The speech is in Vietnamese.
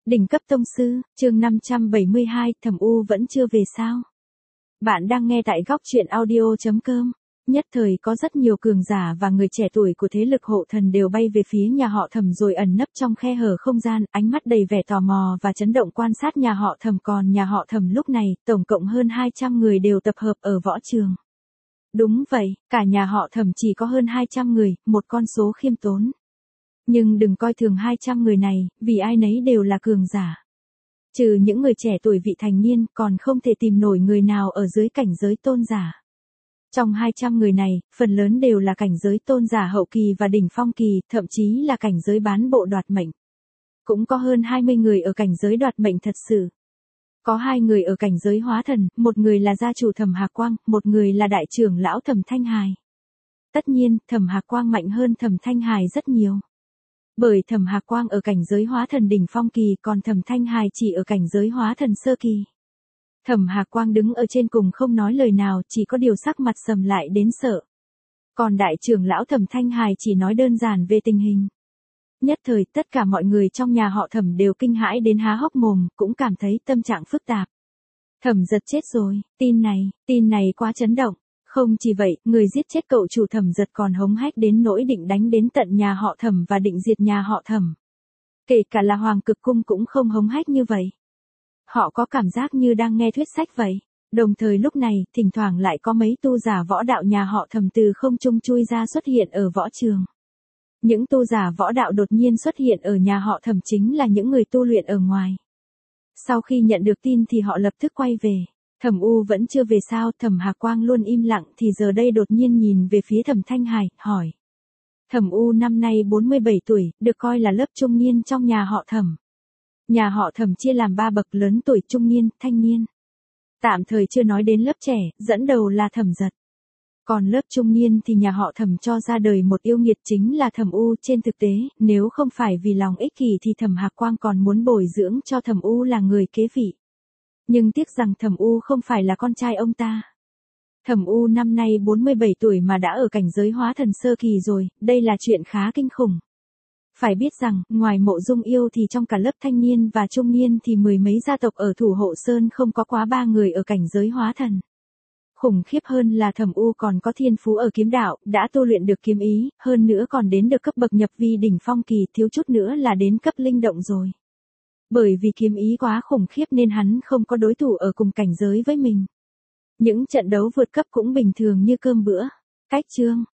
Đỉnh cấp tông sư, chương 572, Thẩm U vẫn chưa về sao? Bạn đang nghe tại góc truyện audio.com. Nhất thời có rất nhiều cường giả và người trẻ tuổi của thế lực hộ thần đều bay về phía nhà họ Thẩm rồi ẩn nấp trong khe hở không gian, ánh mắt đầy vẻ tò mò và chấn động quan sát nhà họ Thẩm. Còn nhà họ Thẩm lúc này, tổng cộng hơn 200 người đều tập hợp ở võ trường. Đúng vậy, cả nhà họ Thẩm chỉ có hơn 200 người, một con số khiêm tốn. Nhưng đừng coi thường 200 người này, vì ai nấy đều là cường giả. Trừ những người trẻ tuổi vị thành niên, còn không thể tìm nổi người nào ở dưới cảnh giới tôn giả. Trong 200 người này, phần lớn đều là cảnh giới tôn giả hậu kỳ và đỉnh phong kỳ, thậm chí là cảnh giới bán bộ đoạt mệnh. Cũng có hơn 20 người ở cảnh giới đoạt mệnh thật sự. Có 2 người ở cảnh giới hóa thần, một người là gia chủ Thẩm Hạc Quang, một người là đại trưởng lão Thẩm Thanh Hài. Tất nhiên, Thẩm Hạc Quang mạnh hơn Thẩm Thanh Hài rất nhiều. Bởi Thẩm Hạc Quang ở cảnh giới hóa thần đỉnh phong kỳ, còn Thẩm Thanh Hài chỉ ở cảnh giới hóa thần sơ kỳ. Thẩm Hạc Quang đứng ở trên cùng không nói lời nào, chỉ có điều sắc mặt sầm lại đến sợ. Còn đại trưởng lão Thẩm Thanh Hài chỉ nói đơn giản về tình hình. Nhất thời tất cả mọi người trong nhà họ Thẩm đều kinh hãi đến há hốc mồm, cũng cảm thấy tâm trạng phức tạp. Thẩm Giật chết rồi, tin này quá chấn động. Không chỉ vậy, người giết chết cậu chủ Thẩm Giật còn hống hách đến nỗi định đánh đến tận nhà họ Thẩm và định diệt nhà họ Thẩm. Kể cả là Hoàng Cực Cung cũng không hống hách như vậy. Họ có cảm giác như đang nghe thuyết sách vậy. Đồng thời lúc này, thỉnh thoảng lại có mấy tu giả võ đạo nhà họ Thẩm từ không trung chui ra xuất hiện ở võ trường. Những tu giả võ đạo đột nhiên xuất hiện ở nhà họ Thẩm chính là những người tu luyện ở ngoài. Sau khi nhận được tin thì họ lập tức quay về. Thẩm U vẫn chưa về sao? Thẩm Hạc Quang luôn im lặng thì giờ đây đột nhiên nhìn về phía Thẩm Thanh Hài, hỏi. Thẩm U năm nay 47 tuổi, được coi là lớp trung niên trong nhà họ Thẩm. Nhà họ Thẩm chia làm 3 bậc: lớn tuổi, trung niên, thanh niên. Tạm thời chưa nói đến lớp trẻ, dẫn đầu là Thẩm Giật. Còn lớp trung niên thì nhà họ Thẩm cho ra đời một yêu nghiệt chính là Thẩm U. Trên thực tế, nếu không phải vì lòng ích kỷ thì Thẩm Hạc Quang còn muốn bồi dưỡng cho Thẩm U là người kế vị. Nhưng tiếc rằng Thẩm U không phải là con trai ông ta. Thẩm U năm nay 47 tuổi mà đã ở cảnh giới hóa thần sơ kỳ rồi, đây là chuyện khá kinh khủng. Phải biết rằng, ngoài Mộ Dung Yêu thì trong cả lớp thanh niên và trung niên thì mười mấy gia tộc ở Thủ Hộ Sơn không có quá 3 người ở cảnh giới hóa thần. Khủng khiếp hơn là Thẩm U còn có thiên phú ở kiếm đạo, đã tu luyện được kiếm ý, hơn nữa còn đến được cấp bậc nhập vi đỉnh phong kỳ, thiếu chút nữa là đến cấp linh động rồi. Bởi vì kiếm ý quá khủng khiếp nên hắn không có đối thủ ở cùng cảnh giới với mình. Những trận đấu vượt cấp cũng bình thường như cơm bữa. Cách chương,